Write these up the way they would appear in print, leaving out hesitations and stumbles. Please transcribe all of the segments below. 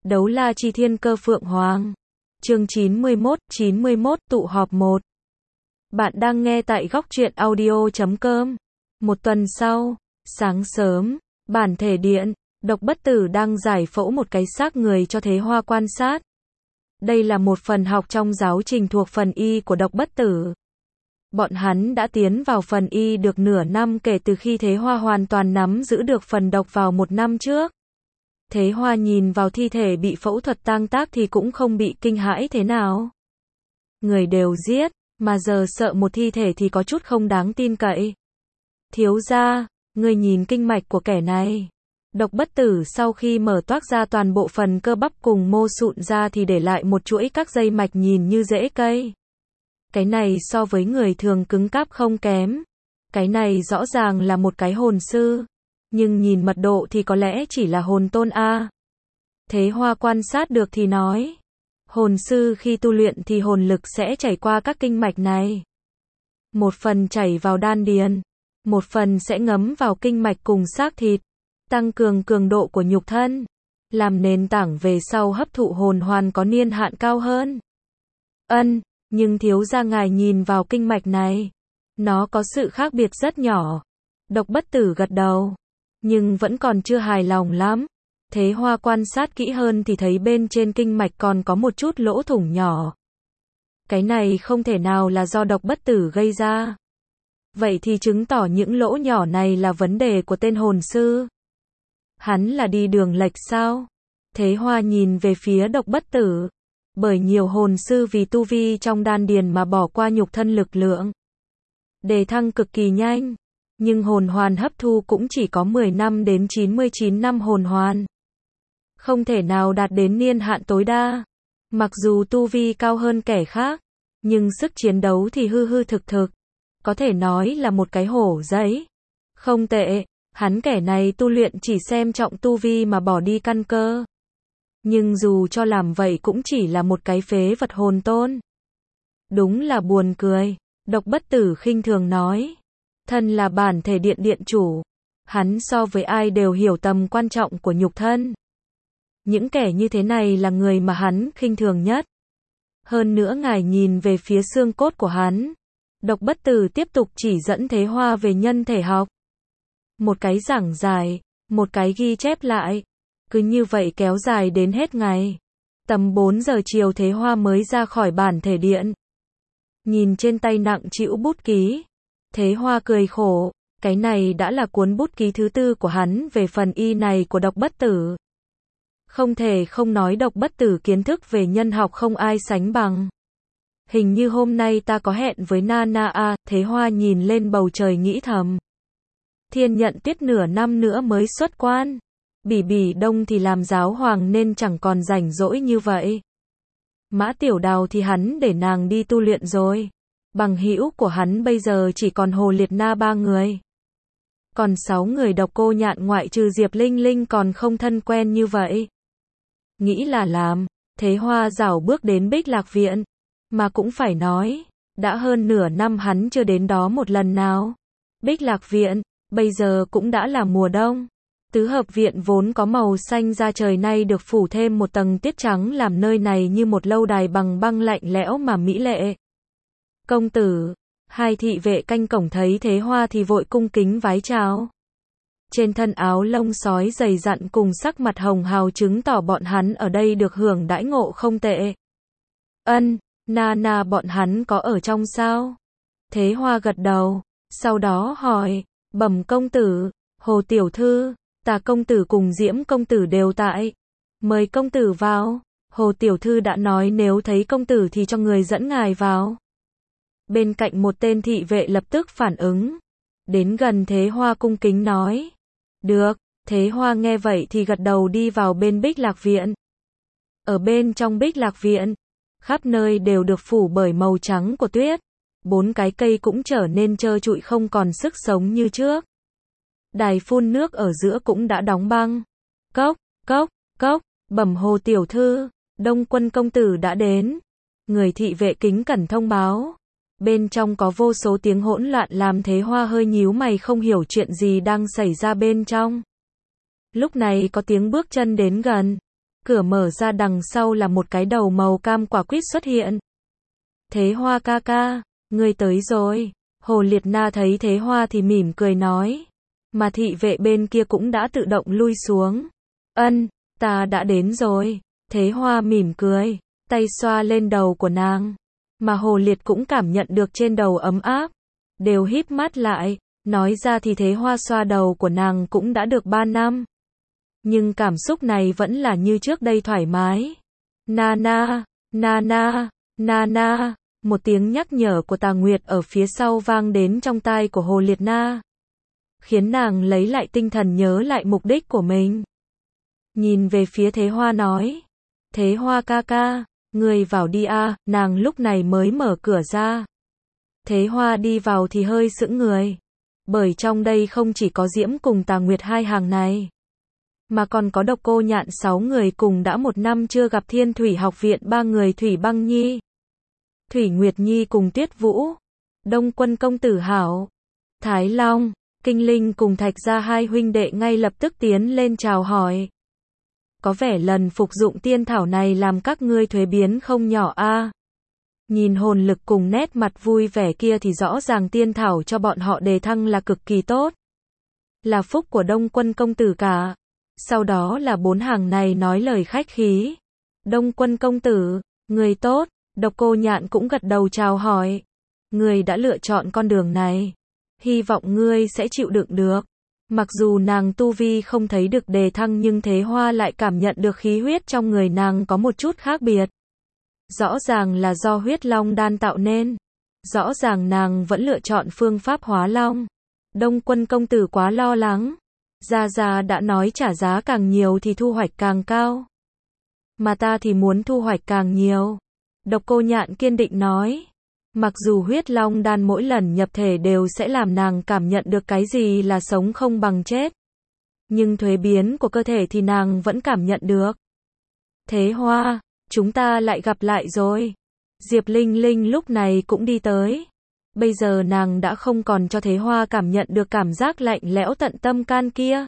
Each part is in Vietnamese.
Đấu la chi thiên cơ phượng hoàng. Chương 91 tụ họp 1. Bạn đang nghe tại góc truyện audio.com. Một tuần sau, sáng sớm, bản thể điện, Độc Bất Tử đang giải phẫu một cái xác người cho Thế Hoa quan sát. Đây là một phần học trong giáo trình thuộc phần y của Độc Bất Tử. Bọn hắn đã tiến vào phần y được nửa năm kể từ khi Thế Hoa hoàn toàn nắm giữ được phần độc vào một năm trước. Thế Hoa nhìn vào thi thể bị phẫu thuật tang tác thì cũng không bị kinh hãi thế nào. Người đều giết, mà giờ sợ một thi thể thì có chút không đáng tin cậy. Thiếu gia, người nhìn kinh mạch của kẻ này. Độc Bất Tử sau khi mở toác ra toàn bộ phần cơ bắp cùng mô sụn ra thì để lại một chuỗi các dây mạch nhìn như rễ cây. Cái này so với người thường cứng cáp không kém. Cái này rõ ràng là một cái hồn sư. Nhưng nhìn mật độ thì có lẽ chỉ là hồn tôn A. Thế Hoa quan sát được thì nói. Hồn sư khi tu luyện thì hồn lực sẽ chảy qua các kinh mạch này. Một phần chảy vào đan điền. Một phần sẽ ngấm vào kinh mạch cùng xác thịt. Tăng cường cường độ của nhục thân. Làm nền tảng về sau hấp thụ hồn hoàn có niên hạn cao hơn. Nhưng thiếu gia ngài nhìn vào kinh mạch này. Nó có sự khác biệt rất nhỏ. Độc Bất Tử gật đầu. Nhưng vẫn còn chưa hài lòng lắm. Thế Hoa quan sát kỹ hơn thì thấy bên trên kinh mạch còn có một chút lỗ thủng nhỏ. Cái này không thể nào là do Độc Bất Tử gây ra. Vậy thì chứng tỏ những lỗ nhỏ này là vấn đề của tên hồn sư. Hắn là đi đường lệch sao? Thế Hoa nhìn về phía Độc Bất Tử. Bởi nhiều hồn sư vì tu vi trong đan điền mà bỏ qua nhục thân lực lượng. Đề thăng cực kỳ nhanh. Nhưng hồn hoàn hấp thu cũng chỉ có 10 năm đến 99 năm hồn hoàn. Không thể nào đạt đến niên hạn tối đa. Mặc dù tu vi cao hơn kẻ khác, nhưng sức chiến đấu thì hư hư thực thực. Có thể nói là một cái hổ giấy. Không tệ, hắn kẻ này tu luyện chỉ xem trọng tu vi mà bỏ đi căn cơ. Nhưng dù cho làm vậy cũng chỉ là một cái phế vật hồn tôn. Đúng là buồn cười, Độc Bất Tử khinh thường nói. Thân là bản thể điện điện chủ. Hắn so với ai đều hiểu tầm quan trọng của nhục thân. Những kẻ như thế này là người mà hắn khinh thường nhất. Hơn nữa ngài nhìn về phía xương cốt của hắn. Độc Bất Tử tiếp tục chỉ dẫn Thế Hoa về nhân thể học. Một cái giảng giải, một cái ghi chép lại. Cứ như vậy kéo dài đến hết ngày. Tầm 4 giờ chiều Thế Hoa mới ra khỏi bản thể điện. Nhìn trên tay nặng trĩu bút ký. Thế Hoa cười khổ, cái này đã là cuốn bút ký thứ 4 của hắn về phần y này của Độc Bất Tử. Không thể không nói Độc Bất Tử kiến thức về nhân học không ai sánh bằng. Hình như hôm nay ta có hẹn với Nana a. Thế Hoa nhìn lên bầu trời nghĩ thầm. Thiên nhận tiết nửa năm nữa mới xuất quan. Bỉ Bỉ Đông thì làm giáo hoàng nên chẳng còn rảnh rỗi như vậy. Mã Tiểu Đào thì hắn để nàng đi tu luyện rồi. Bằng hữu của hắn bây giờ chỉ còn Hồ Liệt Na 3 người. Còn 6 người Độc Cô Nhạn ngoại trừ Diệp Linh Linh còn không thân quen như vậy. Nghĩ là làm, Thế Hoa rảo bước đến Bích Lạc Viện. Mà cũng phải nói, đã hơn nửa năm hắn chưa đến đó một lần nào. Bích Lạc Viện, bây giờ cũng đã là mùa đông. Tứ hợp viện vốn có màu xanh da trời nay được phủ thêm một tầng tiết trắng làm nơi này như một lâu đài bằng băng lạnh lẽo mà mỹ lệ. Công tử, hai thị vệ canh cổng thấy Thế Hoa thì vội cung kính vái chào. Trên thân áo lông sói dày dặn cùng sắc mặt hồng hào chứng tỏ bọn hắn ở đây được hưởng đãi ngộ không tệ. Nana bọn hắn có ở trong sao? Thế Hoa gật đầu, sau đó hỏi, bẩm công tử, Hồ tiểu thư, Tà công tử cùng Diễm công tử đều tại. Mời công tử vào. Hồ tiểu thư đã nói nếu thấy công tử thì cho người dẫn ngài vào. Bên cạnh một tên thị vệ lập tức phản ứng. Đến gần Thế Hoa cung kính nói. Được, Thế Hoa nghe vậy thì gật đầu đi vào bên Bích Lạc Viện. Ở bên trong Bích Lạc Viện, khắp nơi đều được phủ bởi màu trắng của tuyết. 4 cái cây cũng trở nên trơ trụi không còn sức sống như trước. Đài phun nước ở giữa cũng đã đóng băng. Cốc, cốc, cốc, bẩm Hồ tiểu thư, Đông Quân công tử đã đến. Người thị vệ kính cẩn thông báo. Bên trong có vô số tiếng hỗn loạn làm Thế Hoa hơi nhíu mày không hiểu chuyện gì đang xảy ra bên trong. Lúc này có tiếng bước chân đến gần. cửa mở ra đằng sau là một cái đầu màu cam quả quýt xuất hiện. Thế Hoa ca ca, ngươi tới rồi. Hồ Liệt Na thấy Thế Hoa thì mỉm cười nói. Mà thị vệ bên kia cũng đã tự động lui xuống. Ân, ta đã đến rồi. Thế Hoa mỉm cười, tay xoa lên đầu của nàng. Mà Hồ Liệt cũng cảm nhận được trên đầu ấm áp. Đều híp mắt lại, nói ra thì Thế Hoa xoa đầu của nàng cũng đã được 3 năm. Nhưng cảm xúc này vẫn là như trước đây thoải mái. Nana, Nana, Nana, một tiếng nhắc nhở của Tà Nguyệt ở phía sau vang đến trong tai của Hồ Liệt Na. Khiến nàng lấy lại tinh thần nhớ lại mục đích của mình. Nhìn về phía Thế Hoa nói. Thế Hoa ca ca, người vào đi a, nàng lúc này mới mở cửa ra. Thế Hoa đi vào thì hơi sững người. Bởi trong đây không chỉ có Diễm cùng Tà Nguyệt hai hàng này. Mà còn có Độc Cô Nhạn 6 người cùng đã 1 năm chưa gặp Thiên Thủy Học Viện 3 người Thủy Băng Nhi, Thủy Nguyệt Nhi cùng Tuyết Vũ, Đông Quân công tử Hảo, Thái Long, Kinh Linh cùng Thạch Gia hai huynh đệ ngay lập tức tiến lên chào hỏi. Có vẻ lần phục dụng tiên thảo này làm các ngươi thuế biến không nhỏ a. Nhìn hồn lực cùng nét mặt vui vẻ kia thì rõ ràng tiên thảo cho bọn họ đề thăng là cực kỳ tốt. Là phúc của Đông Quân công tử cả. Sau đó là 4 hàng này nói lời khách khí. Đông Quân công tử, người tốt. Độc Cô Nhạn cũng gật đầu chào hỏi. Người đã lựa chọn con đường này. Hy vọng ngươi sẽ chịu đựng được. Mặc dù nàng tu vi không thấy được đề thăng nhưng Thế Hoa lại cảm nhận được khí huyết trong người nàng có một chút khác biệt. Rõ ràng là do huyết long đan tạo nên. Rõ ràng nàng vẫn lựa chọn phương pháp hóa long. Đông Quân công tử quá lo lắng. Gia Gia đã nói trả giá càng nhiều thì thu hoạch càng cao. Mà ta thì muốn thu hoạch càng nhiều. Độc Cô Nhạn kiên định nói. Mặc dù huyết long đan mỗi lần nhập thể đều sẽ làm nàng cảm nhận được cái gì là sống không bằng chết. Nhưng thuế biến của cơ thể thì nàng vẫn cảm nhận được. Thế Hoa, chúng ta lại gặp lại rồi. Diệp Linh Linh lúc này cũng đi tới. Bây giờ nàng đã không còn cho Thế Hoa cảm nhận được cảm giác lạnh lẽo tận tâm can kia.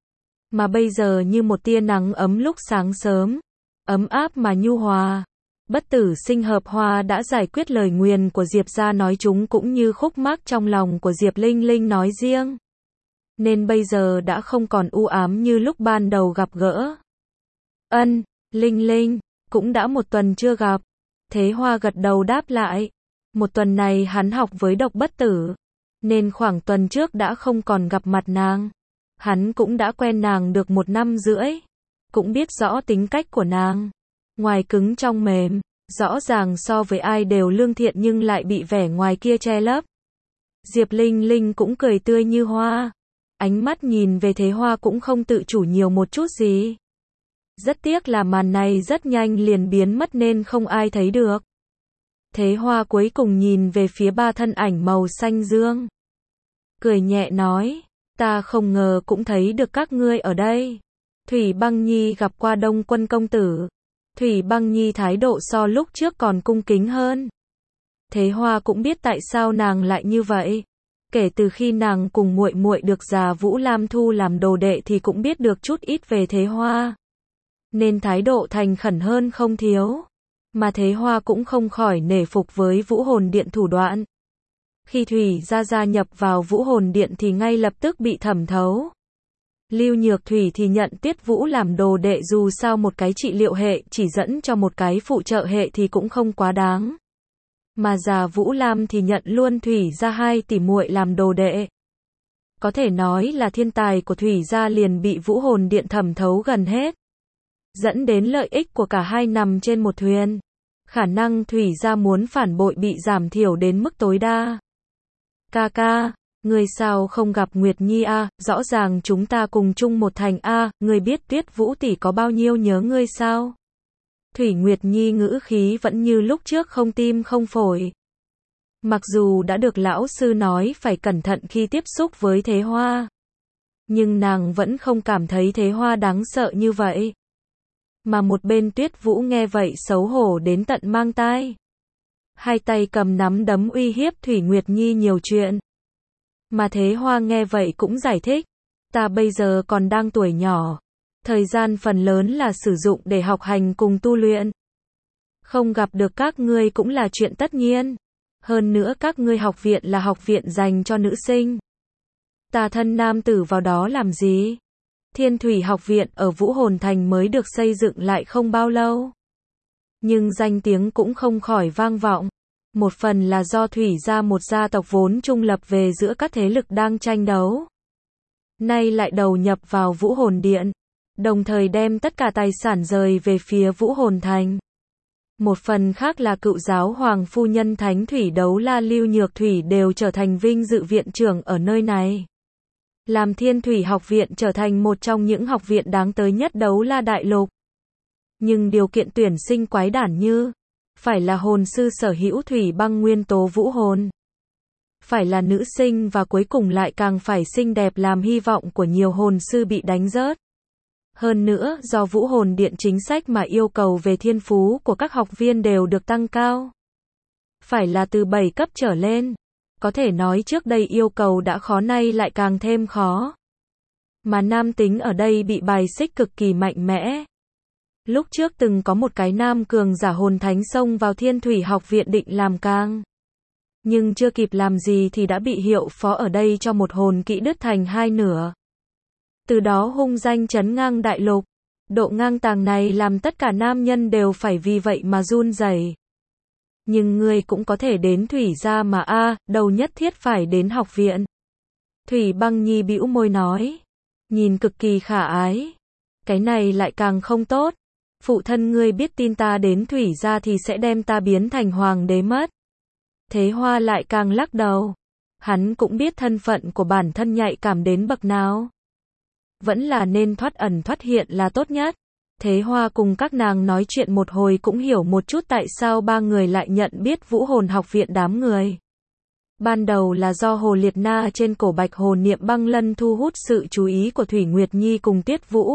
Mà bây giờ như một tia nắng ấm lúc sáng sớm. Ấm áp mà nhu hòa. Bất tử sinh hợp hoa đã giải quyết lời nguyền của Diệp gia nói chúng cũng như khúc mắc trong lòng của Diệp Linh Linh nói riêng. Nên bây giờ đã không còn u ám như lúc ban đầu gặp gỡ. Ân, Linh Linh, cũng đã 1 tuần chưa gặp. Thế Hoa gật đầu đáp lại. 1 tuần này hắn học với Độc Bất Tử. Nên khoảng tuần trước đã không còn gặp mặt nàng. Hắn cũng đã quen nàng được 1 năm rưỡi. Cũng biết rõ tính cách của nàng. Ngoài cứng trong mềm, rõ ràng so với ai đều lương thiện nhưng lại bị vẻ ngoài kia che lấp. Diệp Linh Linh cũng cười tươi như hoa. Ánh mắt nhìn về Thế Hoa cũng không tự chủ nhiều một chút gì. Rất tiếc là màn này rất nhanh liền biến mất nên không ai thấy được. Thế Hoa cuối cùng nhìn về phía 3 thân ảnh màu xanh dương. Cười nhẹ nói, ta không ngờ cũng thấy được các ngươi ở đây. Thủy Băng Nhi gặp qua Đông Quân công tử. Thủy Băng Nhi thái độ so lúc trước còn cung kính hơn. Thế Hoa cũng biết tại sao nàng lại như vậy. Kể từ khi nàng cùng muội muội được già Vũ Lam thu làm đồ đệ thì cũng biết được chút ít về Thế Hoa. Nên thái độ thành khẩn hơn không thiếu. Mà Thế Hoa cũng không khỏi nể phục với Vũ Hồn Điện thủ đoạn. Khi Thủy gia nhập vào Vũ Hồn Điện thì ngay lập tức bị thẩm thấu. Lưu Nhược Thủy thì nhận Tuyết Vũ làm đồ đệ dù sao một cái trị liệu hệ chỉ dẫn cho một cái phụ trợ hệ thì cũng không quá đáng. Mà già Vũ Lam thì nhận luôn Thủy gia 2 tỷ muội làm đồ đệ. Có thể nói là thiên tài của Thủy gia liền bị Vũ Hồn Điện thẩm thấu gần hết. Dẫn đến lợi ích của cả hai nằm trên một thuyền. Khả năng Thủy gia muốn phản bội bị giảm thiểu đến mức tối đa. Ca ca, người sao không gặp Nguyệt Nhi a? Rõ ràng chúng ta cùng chung một thành a, người biết Tuyết Vũ tỷ có bao nhiêu nhớ ngươi sao? Thủy Nguyệt Nhi ngữ khí vẫn như lúc trước không tim không phổi. Mặc dù đã được lão sư nói phải cẩn thận khi tiếp xúc với Thế Hoa, nhưng nàng vẫn không cảm thấy Thế Hoa đáng sợ như vậy. Mà một bên Tuyết Vũ nghe vậy xấu hổ đến tận mang tai. Hai tay cầm nắm đấm uy hiếp Thủy Nguyệt Nhi nhiều chuyện. Mà Thế Hoa nghe vậy cũng giải thích. Ta bây giờ còn đang tuổi nhỏ. Thời gian phần lớn là sử dụng để học hành cùng tu luyện. Không gặp được các ngươi cũng là chuyện tất nhiên. Hơn nữa các ngươi học viện là học viện dành cho nữ sinh. Ta thân nam tử vào đó làm gì? Thiên Thủy học viện ở Vũ Hồn Thành mới được xây dựng lại không bao lâu. Nhưng danh tiếng cũng không khỏi vang vọng. Một phần là do Thủy gia một gia tộc vốn trung lập về giữa các thế lực đang tranh đấu. Nay lại đầu nhập vào Vũ Hồn Điện. Đồng thời đem tất cả tài sản rời về phía Vũ Hồn Thành. Một phần khác là cựu giáo hoàng phu nhân Thánh Thủy Đấu La Lưu Nhược Thủy đều trở thành vinh dự viện trưởng ở nơi này. Làm Thiên Thủy học viện trở thành một trong những học viện đáng tới nhất Đấu La Đại Lục. Nhưng điều kiện tuyển sinh quái đản như phải là hồn sư sở hữu thủy băng nguyên tố vũ hồn. Phải là nữ sinh và cuối cùng lại càng phải xinh đẹp làm hy vọng của nhiều hồn sư bị đánh rớt. Hơn nữa, do Vũ Hồn Điện chính sách mà yêu cầu về thiên phú của các học viên đều được tăng cao. Phải là từ 7 cấp trở lên. Có thể nói trước đây yêu cầu đã khó nay lại càng thêm khó. Mà nam tính ở đây bị bài xích cực kỳ mạnh mẽ. Lúc trước từng có một cái nam cường giả hồn thánh xông vào Thiên Thủy học viện định làm càng. Nhưng chưa kịp làm gì thì đã bị hiệu phó ở đây cho một hồn kỹ đứt thành hai nửa. Từ đó hung danh chấn ngang đại lục. Độ ngang tàng này làm tất cả nam nhân đều phải vì vậy mà run rẩy. Nhưng ngươi cũng có thể đến Thủy gia mà đâu nhất thiết phải đến học viện. Thủy Băng Nhi bĩu môi nói. Nhìn cực kỳ khả ái. Cái này lại càng không tốt. Phụ thân ngươi biết tin ta đến Thủy gia thì sẽ đem ta biến thành hoàng đế mất. Thế Hoa lại càng lắc đầu. Hắn cũng biết thân phận của bản thân nhạy cảm đến bậc nào. Vẫn là nên thoát ẩn thoát hiện là tốt nhất. Thế Hoa cùng các nàng nói chuyện một hồi cũng hiểu một chút tại sao ba người lại nhận biết Vũ Hồn học viện đám người. Ban đầu là do Hồ Liệt Na trên cổ Bạch Hồ Niệm Băng Lân thu hút sự chú ý của Thủy Nguyệt Nhi cùng Tiết Vũ.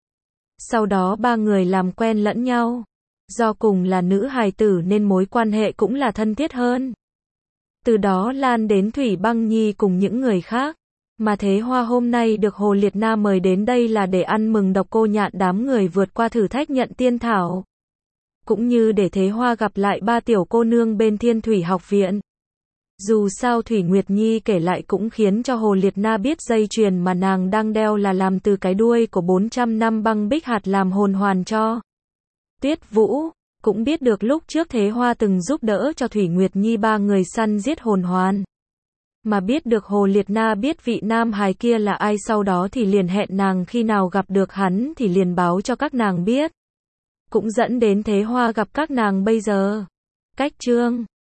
Sau đó ba người làm quen lẫn nhau. Do cùng là nữ hài tử nên mối quan hệ cũng là thân thiết hơn. Từ đó lan đến Thủy Băng Nhi cùng những người khác. Mà Thế Hoa hôm nay được Hồ Liệt Na mời đến đây là để ăn mừng Độc Cô Nhạn đám người vượt qua thử thách nhận tiên thảo. Cũng như để Thế Hoa gặp lại ba tiểu cô nương bên Thiên Thủy học viện. Dù sao Thủy Nguyệt Nhi kể lại cũng khiến cho Hồ Liệt Na biết dây chuyền mà nàng đang đeo là làm từ cái đuôi của 400 năm băng bích hạt làm hồn hoàn cho Tuyết Vũ. Cũng biết được lúc trước Thế Hoa từng giúp đỡ cho Thủy Nguyệt Nhi ba người săn giết hồn hoàn. Mà biết được Hồ Liệt Na biết vị nam hài kia là ai sau đó thì liền hẹn nàng khi nào gặp được hắn thì liền báo cho các nàng biết. Cũng dẫn đến Thế Hoa gặp các nàng bây giờ. Cách chương